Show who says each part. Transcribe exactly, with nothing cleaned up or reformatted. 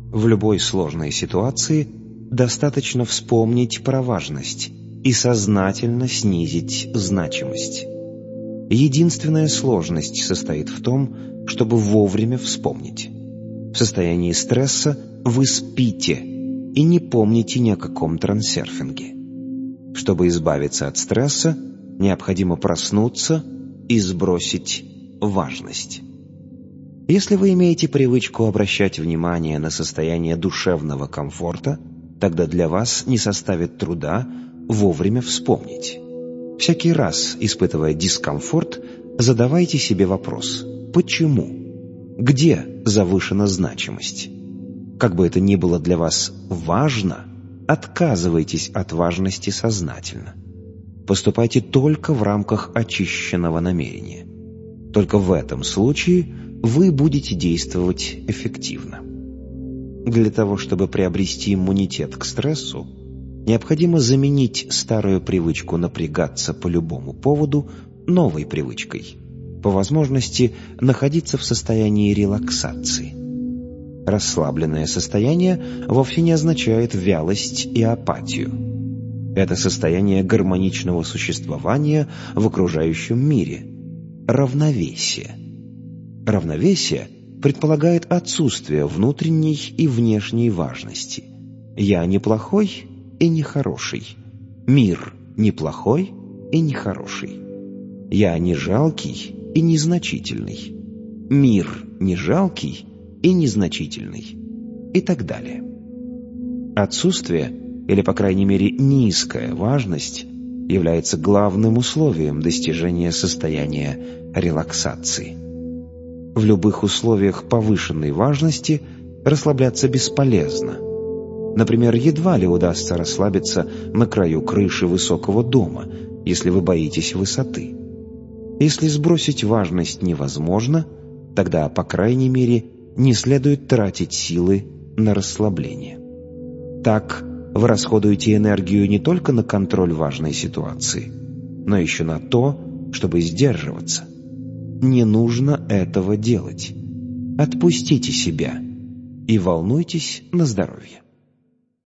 Speaker 1: В любой сложной ситуации достаточно вспомнить про важность и сознательно снизить значимость. Единственная сложность состоит в том, чтобы вовремя вспомнить. В состоянии стресса вы спите и не помните ни о каком трансерфинге. Чтобы избавиться от стресса, необходимо проснуться и сбросить важность. Если вы имеете привычку обращать внимание на состояние душевного комфорта, тогда для вас не составит труда вовремя вспомнить. Всякий раз, испытывая дискомфорт, задавайте себе вопрос: почему? Где завышена значимость? Как бы это ни было для вас важно, отказывайтесь от важности сознательно. Поступайте только в рамках очищенного намерения. Только в этом случае вы будете действовать эффективно. Для того, чтобы приобрести иммунитет к стрессу, необходимо заменить старую привычку напрягаться по любому поводу новой привычкой, по возможности находиться в состоянии релаксации. Расслабленное состояние вовсе не означает вялость и апатию. Это состояние гармоничного существования в окружающем мире, равновесие. Равновесие предполагает отсутствие внутренней и внешней важности. Я не плохой и не хороший. Мир не плохой и не хороший. Я не жалкий и незначительный. Мир не жалкий и незначительный. И так далее. Отсутствие, или, по крайней мере, низкая важность, является главным условием достижения состояния релаксации. В любых условиях повышенной важности расслабляться бесполезно. Например, едва ли удастся расслабиться на краю крыши высокого дома, если вы боитесь высоты. Если сбросить важность невозможно, тогда, по крайней мере, не следует тратить силы на расслабление. Так вы расходуете энергию не только на контроль важной ситуации, но еще на то, чтобы сдерживаться. Не нужно этого делать. Отпустите себя и волнуйтесь на здоровье.